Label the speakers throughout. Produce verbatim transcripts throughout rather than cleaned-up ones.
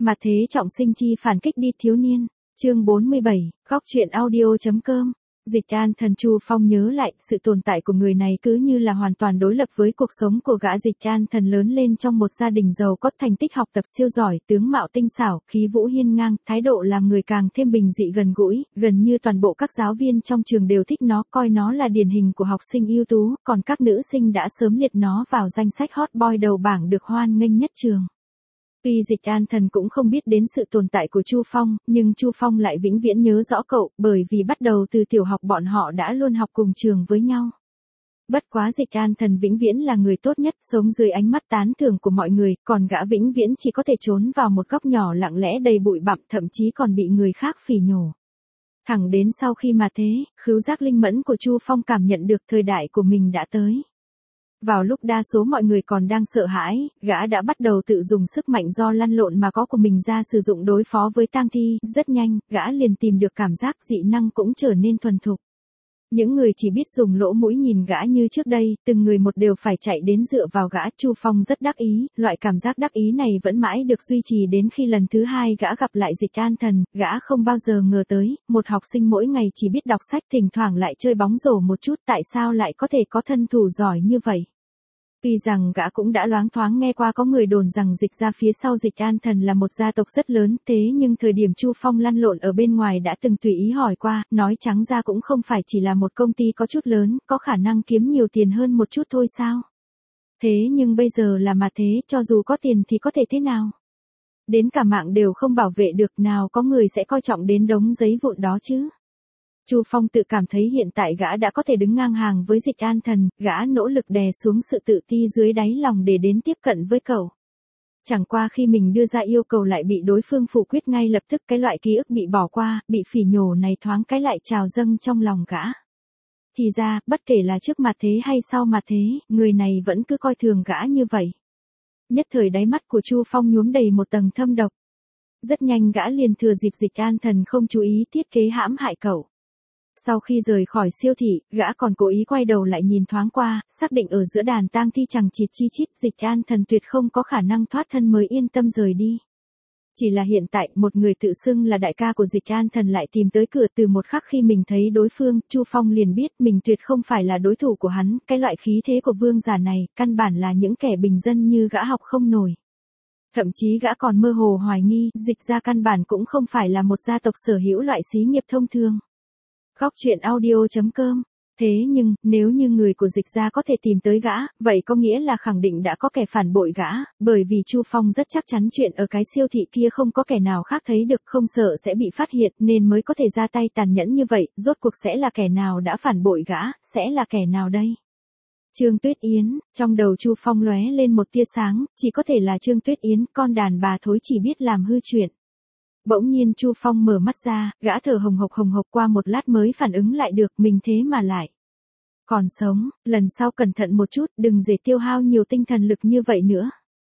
Speaker 1: Mà thế trọng sinh chi phản kích đi thiếu niên. Chương bốn mươi bảy, góc truyện audio.com. Dịch An Thần. Chu Phong nhớ lại, sự tồn tại của người này cứ như là hoàn toàn đối lập với cuộc sống của gã Dịch An Thần lớn lên trong một gia đình giàu có, thành tích học tập siêu giỏi, tướng mạo tinh xảo, khí vũ hiên ngang, thái độ làm người càng thêm bình dị gần gũi, gần như toàn bộ các giáo viên trong trường đều thích nó, coi nó là điển hình của học sinh ưu tú, còn các nữ sinh đã sớm liệt nó vào danh sách hot boy đầu bảng được hoan nghênh nhất trường. Tuy Dịch An Thần cũng không biết đến sự tồn tại của Chu Phong, nhưng Chu Phong lại vĩnh viễn nhớ rõ cậu, bởi vì bắt đầu từ tiểu học bọn họ đã luôn học cùng trường với nhau. Bất quá Dịch An Thần vĩnh viễn là người tốt nhất, sống dưới ánh mắt tán thưởng của mọi người, còn gã vĩnh viễn chỉ có thể trốn vào một góc nhỏ lặng lẽ đầy bụi bặm, thậm chí còn bị người khác phỉ nhổ. Thẳng đến sau khi mà thế, khứu giác linh mẫn của Chu Phong cảm nhận được thời đại của mình đã tới. Vào lúc đa số mọi người còn đang sợ hãi, gã đã bắt đầu tự dùng sức mạnh do lăn lộn mà có của mình ra sử dụng đối phó với tang thi, rất nhanh, gã liền tìm được cảm giác dị năng cũng trở nên thuần thục. Những người chỉ biết dùng lỗ mũi nhìn gã như trước đây, từng người một đều phải chạy đến dựa vào gã. Chu Phong rất đắc ý, loại cảm giác đắc ý này vẫn mãi được duy trì đến khi lần thứ hai gã gặp lại Dịch An Thần, gã không bao giờ ngờ tới, một học sinh mỗi ngày chỉ biết đọc sách thỉnh thoảng lại chơi bóng rổ một chút, tại sao lại có thể có thân thủ giỏi như vậy. Tuy rằng gã cũng đã loáng thoáng nghe qua có người đồn rằng Dịch ra phía sau Dịch An Thần là một gia tộc rất lớn, thế nhưng thời điểm Chu Phong lăn lộn ở bên ngoài đã từng tùy ý hỏi qua, nói trắng ra cũng không phải chỉ là một công ty có chút lớn, có khả năng kiếm nhiều tiền hơn một chút thôi sao. Thế nhưng bây giờ là mà thế, cho dù có tiền thì có thể thế nào. Đến cả mạng đều không bảo vệ được, nào có người sẽ coi trọng đến đống giấy vụn đó chứ. Chu Phong tự cảm thấy hiện tại gã đã có thể đứng ngang hàng với Dịch An Thần, gã nỗ lực đè xuống sự tự ti dưới đáy lòng để đến tiếp cận với cậu. Chẳng qua khi mình đưa ra yêu cầu lại bị đối phương phủ quyết ngay lập tức, cái loại ký ức bị bỏ qua, bị phỉ nhổ này thoáng cái lại trào dâng trong lòng gã. Thì ra, bất kể là trước mặt thế hay sau mặt thế, người này vẫn cứ coi thường gã như vậy. Nhất thời đáy mắt của Chu Phong nhuốm đầy một tầng thâm độc. Rất nhanh gã liền thừa dịp Dịch An Thần không chú ý thiết kế hãm hại cậu. Sau khi rời khỏi siêu thị, gã còn cố ý quay đầu lại nhìn thoáng qua, xác định ở giữa đàn tang thi chẳng chịt chi chít, Dịch An Thần tuyệt không có khả năng thoát thân mới yên tâm rời đi. Chỉ là hiện tại, một người tự xưng là đại ca của Dịch An Thần lại tìm tới cửa. Từ một khắc khi mình thấy đối phương, Chu Phong liền biết mình tuyệt không phải là đối thủ của hắn, cái loại khí thế của vương giả này, căn bản là những kẻ bình dân như gã học không nổi. Thậm chí gã còn mơ hồ hoài nghi, Dịch ra căn bản cũng không phải là một gia tộc sở hữu loại xí nghiệp thông thường. Góc truyện audio.com. Thế nhưng, nếu như người của Dịch ra có thể tìm tới gã, vậy có nghĩa là khẳng định đã có kẻ phản bội gã, bởi vì Chu Phong rất chắc chắn chuyện ở cái siêu thị kia không có kẻ nào khác thấy được, không sợ sẽ bị phát hiện nên mới có thể ra tay tàn nhẫn như vậy. Rốt cuộc sẽ là kẻ nào đã phản bội gã, sẽ là kẻ nào đây? Trương Tuyết Yến. Trong đầu Chu Phong lóe lên một tia sáng, chỉ có thể là Trương Tuyết Yến, con đàn bà thối chỉ biết làm hư chuyện. Bỗng nhiên Chu Phong mở mắt ra, gã thở hồng hộc hồng hộc qua một lát mới phản ứng lại được, mình thế mà lại còn sống, lần sau cẩn thận một chút, đừng để tiêu hao nhiều tinh thần lực như vậy nữa.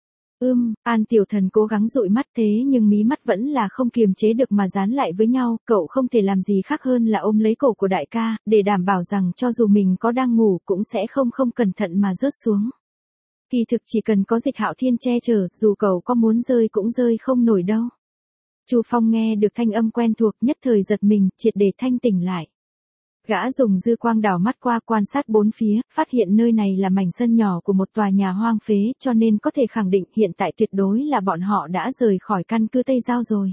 Speaker 1: Ưm, An Tiểu Thần cố gắng dụi mắt thế nhưng mí mắt vẫn là không kiềm chế được mà dán lại với nhau, cậu không thể làm gì khác hơn là ôm lấy cổ của đại ca, để đảm bảo rằng cho dù mình có đang ngủ cũng sẽ không không cẩn thận mà rớt xuống. Kỳ thực chỉ cần có Dịch Hạo Thiên che chở, dù cậu có muốn rơi cũng rơi không nổi đâu. Chu Phong nghe được thanh âm quen thuộc, nhất thời giật mình, triệt để thanh tỉnh lại. Gã dùng dư quang đảo mắt qua quan sát bốn phía, phát hiện nơi này là mảnh sân nhỏ của một tòa nhà hoang phế, cho nên có thể khẳng định hiện tại tuyệt đối là bọn họ đã rời khỏi căn cứ Tây Giao rồi.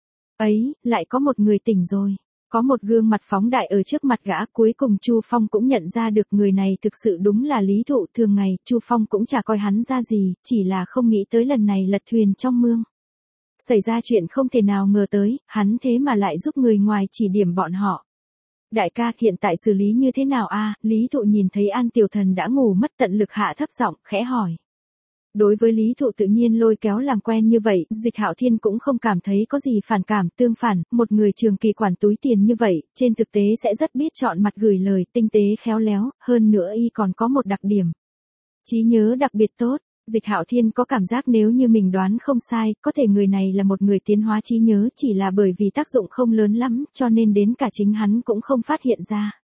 Speaker 1: Ấy, lại có một người tỉnh rồi. Có một gương mặt phóng đại ở trước mặt gã, cuối cùng Chu Phong cũng nhận ra được người này thực sự đúng là Lý Thụ. Thường ngày, Chu Phong cũng chả coi hắn ra gì, chỉ là không nghĩ tới lần này lật thuyền trong mương. Xảy ra chuyện không thể nào ngờ tới, hắn thế mà lại giúp người ngoài chỉ điểm bọn họ. Đại ca, hiện tại xử lý như thế nào a? Lý Thụ nhìn thấy An Tiểu Thần đã ngủ mất tận lực hạ thấp giọng, khẽ hỏi. Đối với Lý Thụ tự nhiên lôi kéo làm quen như vậy, Dịch Hạo Thiên cũng không cảm thấy có gì phản cảm, tương phản, một người trường kỳ quản túi tiền như vậy, trên thực tế sẽ rất biết chọn mặt gửi lời, tinh tế khéo léo, hơn nữa y còn có một đặc điểm. Trí nhớ đặc biệt tốt. Dịch Hạo Thiên có cảm giác nếu như mình đoán không sai, có thể người này là một người tiến hóa trí nhớ, chỉ là bởi vì tác dụng không lớn lắm, cho nên đến cả chính hắn cũng không phát hiện ra.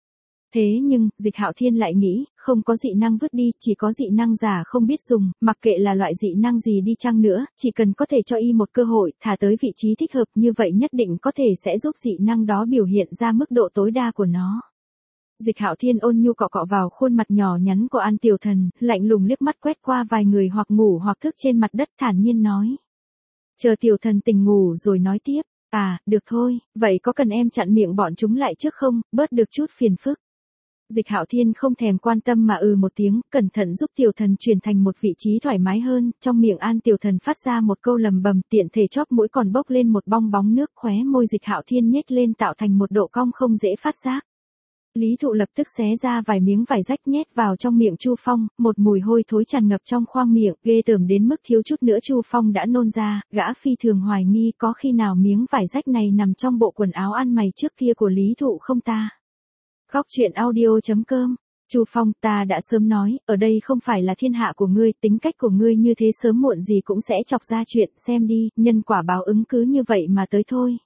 Speaker 1: Thế nhưng, Dịch Hạo Thiên lại nghĩ, không có dị năng vứt đi, chỉ có dị năng giả không biết dùng, mặc kệ là loại dị năng gì đi chăng nữa, chỉ cần có thể cho y một cơ hội, thả tới vị trí thích hợp như vậy nhất định có thể sẽ giúp dị năng đó biểu hiện ra mức độ tối đa của nó. Dịch Hạo Thiên ôn nhu cọ cọ vào khuôn mặt nhỏ nhắn của An Tiểu Thần, lạnh lùng liếc mắt quét qua vài người hoặc ngủ hoặc thức trên mặt đất thản nhiên nói. Chờ Tiểu Thần tỉnh ngủ rồi nói tiếp, à, được thôi, vậy có cần em chặn miệng bọn chúng lại trước không, bớt được chút phiền phức. Dịch Hạo Thiên không thèm quan tâm mà ừ một tiếng, cẩn thận giúp Tiểu Thần chuyển thành một vị trí thoải mái hơn, trong miệng An Tiểu Thần phát ra một câu lầm bầm, tiện thể chóp mũi còn bốc lên một bong bóng nước, khóe môi Dịch Hạo Thiên nhếch lên tạo thành một độ cong không dễ phát giác. Lý Thụ lập tức xé ra vài miếng vải rách nhét vào trong miệng Chu Phong, một mùi hôi thối tràn ngập trong khoang miệng, ghê tởm đến mức thiếu chút nữa Chu Phong đã nôn ra, gã phi thường hoài nghi có khi nào miếng vải rách này nằm trong bộ quần áo ăn mày trước kia của Lý Thụ không ta. Góc truyện audio chấm com. Chu Phong, ta đã sớm nói, ở đây không phải là thiên hạ của ngươi, tính cách của ngươi như thế sớm muộn gì cũng sẽ chọc ra chuyện, xem đi, nhân quả báo ứng cứ như vậy mà tới thôi.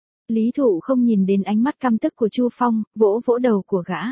Speaker 1: Lý Thụ không nhìn đến ánh mắt căm tức của Chu Phong, vỗ vỗ đầu của gã.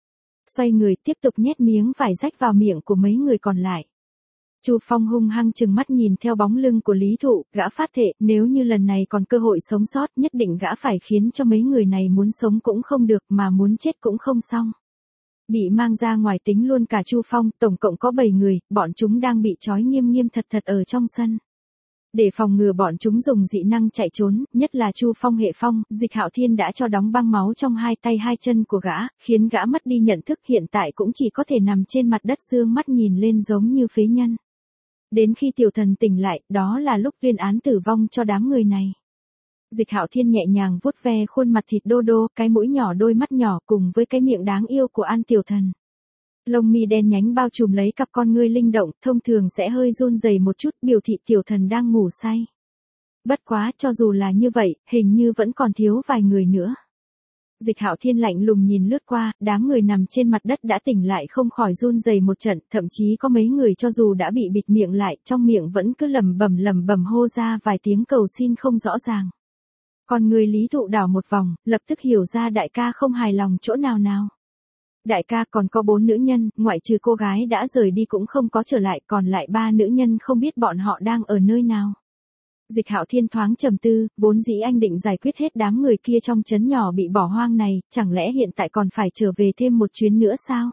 Speaker 1: Xoay người tiếp tục nhét miếng vải rách vào miệng của mấy người còn lại. Chu Phong hung hăng trừng mắt nhìn theo bóng lưng của Lý Thụ, gã phát thệ, nếu như lần này còn cơ hội sống sót nhất định gã phải khiến cho mấy người này muốn sống cũng không được mà muốn chết cũng không xong. Bị mang ra ngoài tính luôn cả Chu Phong, tổng cộng có bảy người, bọn chúng đang bị trói nghiêm nghiêm thật thật ở trong sân. Để phòng ngừa bọn chúng dùng dị năng chạy trốn, nhất là Chu Phong hệ phong, Dịch Hạo Thiên đã cho đóng băng máu trong hai tay hai chân của gã, khiến gã mất đi nhận thức, hiện tại cũng chỉ có thể nằm trên mặt đất dương mắt nhìn lên giống như phế nhân. Đến khi Tiểu Thần tỉnh lại, đó là lúc tuyên án tử vong cho đám người này. Dịch Hạo Thiên nhẹ nhàng vuốt ve khuôn mặt thịt đô đô, cái mũi nhỏ đôi mắt nhỏ cùng với cái miệng đáng yêu của An Tiểu Thần. Lông mi đen nhánh bao trùm lấy cặp con ngươi linh động, thông thường sẽ hơi run rẩy một chút, biểu thị Tiểu Thần đang ngủ say. Bất quá, cho dù là như vậy, hình như vẫn còn thiếu vài người nữa. Dịch Hạo Thiên lạnh lùng nhìn lướt qua, đám người nằm trên mặt đất đã tỉnh lại không khỏi run rẩy một trận, thậm chí có mấy người cho dù đã bị bịt miệng lại, trong miệng vẫn cứ lẩm bẩm lẩm bẩm hô ra vài tiếng cầu xin không rõ ràng. Còn người Lý Thụ đảo một vòng, lập tức hiểu ra đại ca không hài lòng chỗ nào nào. Đại ca còn có bốn nữ nhân, ngoại trừ cô gái đã rời đi cũng không có trở lại, còn lại ba nữ nhân không biết bọn họ đang ở nơi nào. Dịch Hạo Thiên thoáng trầm tư, vốn dĩ anh định giải quyết hết đám người kia trong trấn nhỏ bị bỏ hoang này, chẳng lẽ hiện tại còn phải trở về thêm một chuyến nữa sao?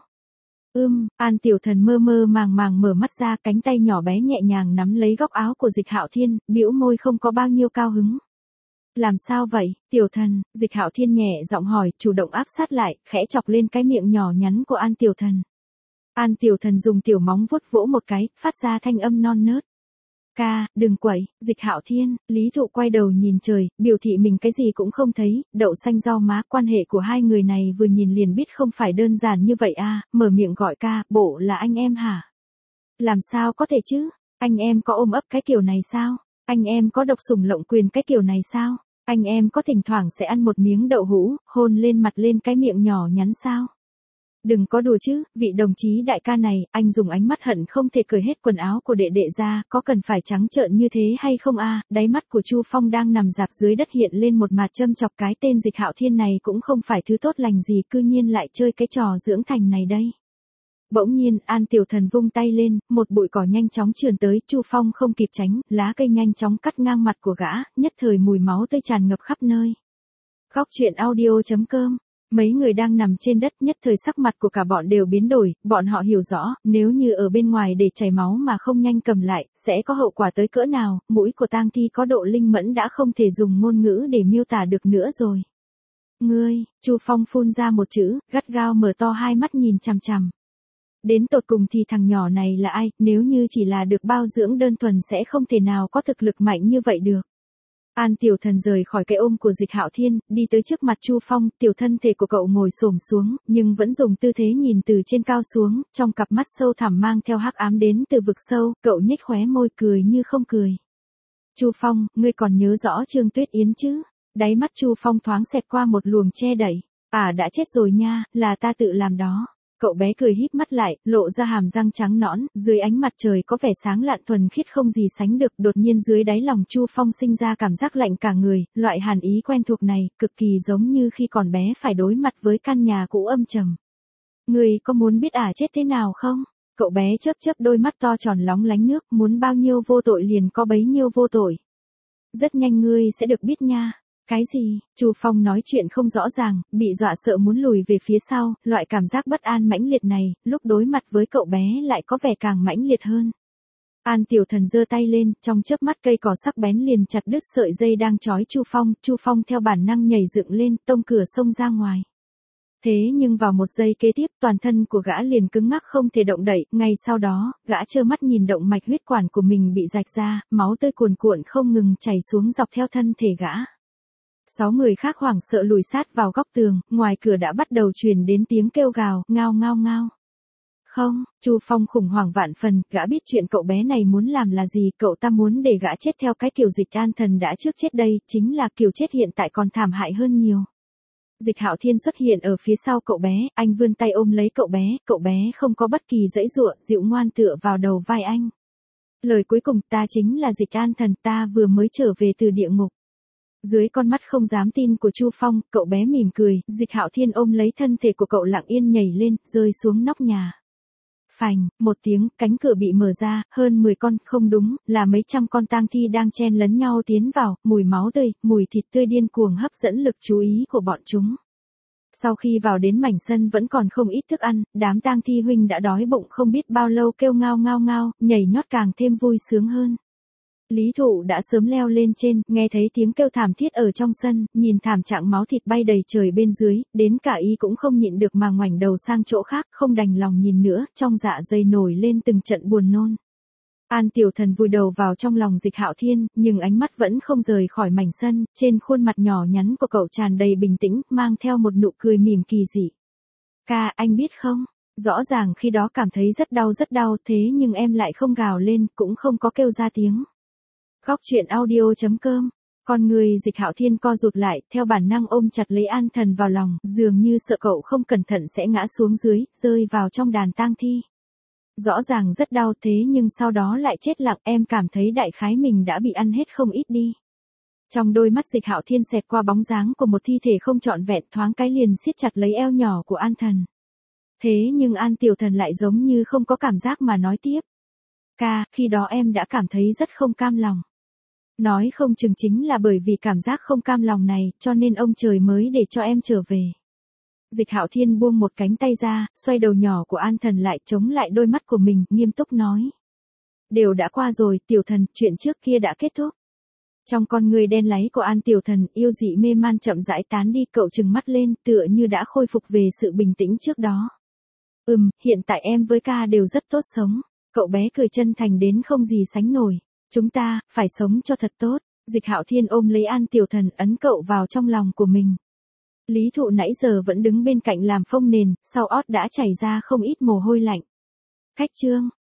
Speaker 1: Ưm, An Tiểu Thần mơ mơ màng màng mở mắt ra, cánh tay nhỏ bé nhẹ nhàng nắm lấy góc áo của Dịch Hạo Thiên, bĩu môi không có bao nhiêu cao hứng. Làm sao vậy, Tiểu Thần? Dịch Hạo Thiên nhẹ giọng hỏi, chủ động áp sát lại, khẽ chọc lên cái miệng nhỏ nhắn của An Tiểu Thần. An Tiểu Thần dùng tiểu móng vuốt vỗ một cái, phát ra thanh âm non nớt. Ca, đừng quậy. Dịch Hạo Thiên. Lý Thụ quay đầu nhìn trời, biểu thị mình cái gì cũng không thấy, đậu xanh rau má, quan hệ của hai người này vừa nhìn liền biết không phải đơn giản như vậy à, mở miệng gọi ca, bộ là anh em hả? Làm sao có thể chứ, anh em có ôm ấp cái kiểu này sao? Anh em có độc sủng lộng quyền cái kiểu này sao? Anh em có thỉnh thoảng sẽ ăn một miếng đậu hũ, hôn lên mặt lên cái miệng nhỏ nhắn sao? Đừng có đùa chứ, vị đồng chí đại ca này, anh dùng ánh mắt hận không thể cởi hết quần áo của đệ đệ ra, có cần phải trắng trợn như thế hay không a? À? Đáy mắt của Chu Phong đang nằm rạp dưới đất hiện lên một mặt châm chọc, cái tên Dịch Hạo Thiên này cũng không phải thứ tốt lành gì, cư nhiên lại chơi cái trò dưỡng thành này đây. Bỗng nhiên, An Tiểu Thần vung tay lên, một bụi cỏ nhanh chóng trườn tới, Chu Phong không kịp tránh, lá cây nhanh chóng cắt ngang mặt của gã, nhất thời mùi máu tươi tràn ngập khắp nơi. Góc truyện audio chấm com. Mấy người đang nằm trên đất, nhất thời sắc mặt của cả bọn đều biến đổi, bọn họ hiểu rõ, nếu như ở bên ngoài để chảy máu mà không nhanh cầm lại, sẽ có hậu quả tới cỡ nào, mũi của tang thi có độ linh mẫn đã không thể dùng ngôn ngữ để miêu tả được nữa rồi. Ngươi, Chu Phong phun ra một chữ, gắt gao mở to hai mắt nhìn chằm chằm. Đến tột cùng thì thằng nhỏ này là ai, nếu như chỉ là được bao dưỡng đơn thuần sẽ không thể nào có thực lực mạnh như vậy được. An Tiểu Thần rời khỏi cái ôm của Dịch Hạo Thiên, đi tới trước mặt Chu Phong, tiểu thân thể của cậu ngồi xổm xuống, nhưng vẫn dùng tư thế nhìn từ trên cao xuống, trong cặp mắt sâu thẳm mang theo hắc ám đến từ vực sâu, cậu nhếch khóe môi cười như không cười. Chu Phong, ngươi còn nhớ rõ Trương Tuyết Yến chứ? Đáy mắt Chu Phong thoáng xẹt qua một luồng che đậy. À đã chết rồi nha, là ta tự làm đó. Cậu bé cười híp mắt lại, lộ ra hàm răng trắng nõn, dưới ánh mặt trời có vẻ sáng lạn thuần khiết không gì sánh được, đột nhiên dưới đáy lòng Chu Phong sinh ra cảm giác lạnh cả người, loại hàn ý quen thuộc này, cực kỳ giống như khi còn bé phải đối mặt với căn nhà cũ âm trầm. Ngươi có muốn biết ả chết thế nào không? Cậu bé chớp chớp đôi mắt to tròn lóng lánh nước, muốn bao nhiêu vô tội liền có bấy nhiêu vô tội. Rất nhanh ngươi sẽ được biết nha. Cái gì? Chu Phong nói chuyện không rõ ràng, bị dọa sợ muốn lùi về phía sau, loại cảm giác bất an mãnh liệt này, lúc đối mặt với cậu bé lại có vẻ càng mãnh liệt hơn. An Tiểu Thần giơ tay lên, trong chớp mắt cây cỏ sắc bén liền chặt đứt sợi dây đang trói Chu Phong, Chu Phong theo bản năng nhảy dựng lên, tông cửa xông ra ngoài. Thế nhưng vào một giây kế tiếp, toàn thân của gã liền cứng ngắc không thể động đậy, ngay sau đó, gã trơ mắt nhìn động mạch huyết quản của mình bị rạch ra, máu tươi cuồn cuộn không ngừng chảy xuống dọc theo thân thể gã. Sáu người khác hoảng sợ lùi sát vào góc tường, ngoài cửa đã bắt đầu truyền đến tiếng kêu gào, ngao ngao ngao. Không, Chu Phong khủng hoảng vạn phần, gã biết chuyện cậu bé này muốn làm là gì, cậu ta muốn để gã chết theo cái kiểu Dịch An Thần đã trước chết đây, chính là kiểu chết hiện tại còn thảm hại hơn nhiều. Dịch Hạo Thiên xuất hiện ở phía sau cậu bé, anh vươn tay ôm lấy cậu bé, cậu bé không có bất kỳ giãy giụa, dịu ngoan tựa vào đầu vai anh. Lời cuối cùng, ta chính là Dịch An Thần, ta vừa mới trở về từ địa ngục. Dưới con mắt không dám tin của Chu Phong, cậu bé mỉm cười, Dịch Hạo Thiên ôm lấy thân thể của cậu lặng yên nhảy lên, rơi xuống nóc nhà. Phành, một tiếng, cánh cửa bị mở ra, hơn mười con, không đúng, là mấy trăm con tang thi đang chen lấn nhau tiến vào, mùi máu tươi, mùi thịt tươi điên cuồng hấp dẫn lực chú ý của bọn chúng. Sau khi vào đến mảnh sân vẫn còn không ít thức ăn, đám tang thi huynh đã đói bụng không biết bao lâu kêu ngao ngao ngao, nhảy nhót càng thêm vui sướng hơn. Lý Thụ đã sớm leo lên trên, nghe thấy tiếng kêu thảm thiết ở trong sân, nhìn thảm trạng máu thịt bay đầy trời bên dưới, đến cả y cũng không nhịn được mà ngoảnh đầu sang chỗ khác, không đành lòng nhìn nữa, trong dạ dày nổi lên từng trận buồn nôn. An Tiểu Thần vùi đầu vào trong lòng Dịch Hạo Thiên, nhưng ánh mắt vẫn không rời khỏi mảnh sân, trên khuôn mặt nhỏ nhắn của cậu tràn đầy bình tĩnh, mang theo một nụ cười mỉm kỳ dị. Ca, anh biết không? Rõ ràng khi đó cảm thấy rất đau rất đau, thế nhưng em lại không gào lên, cũng không có kêu ra tiếng. Góc truyện audio chấm com. Con người Dịch Hạo Thiên co rụt lại, theo bản năng ôm chặt lấy An Thần vào lòng, dường như sợ cậu không cẩn thận sẽ ngã xuống dưới, rơi vào trong đàn tang thi. Rõ ràng rất đau thế nhưng sau đó lại chết lặng, em cảm thấy đại khái mình đã bị ăn hết không ít đi. Trong đôi mắt Dịch Hạo Thiên xẹt qua bóng dáng của một thi thể không trọn vẹn, thoáng cái liền siết chặt lấy eo nhỏ của An Thần. Thế nhưng An Tiểu Thần lại giống như không có cảm giác mà nói tiếp. Ca, khi đó em đã cảm thấy rất không cam lòng. Nói không chừng chính là bởi vì cảm giác không cam lòng này, cho nên ông trời mới để cho em trở về. Dịch Hạo Thiên buông một cánh tay ra, xoay đầu nhỏ của An Thần lại, chống lại đôi mắt của mình, nghiêm túc nói. Đều đã qua rồi, Tiểu Thần, chuyện trước kia đã kết thúc. Trong con người đen láy của An Tiểu Thần, yêu dị mê man chậm rãi tán đi, cậu trừng mắt lên, tựa như đã khôi phục về sự bình tĩnh trước đó. Ừm, hiện tại em với ca đều rất tốt sống. Cậu bé cười chân thành đến không gì sánh nổi. Chúng ta, phải sống cho thật tốt. Dịch Hạo Thiên ôm lấy An Tiểu Thần, ấn cậu vào trong lòng của mình. Lý Thụ nãy giờ vẫn đứng bên cạnh làm phông nền, sau ót đã chảy ra không ít mồ hôi lạnh. Cách chương.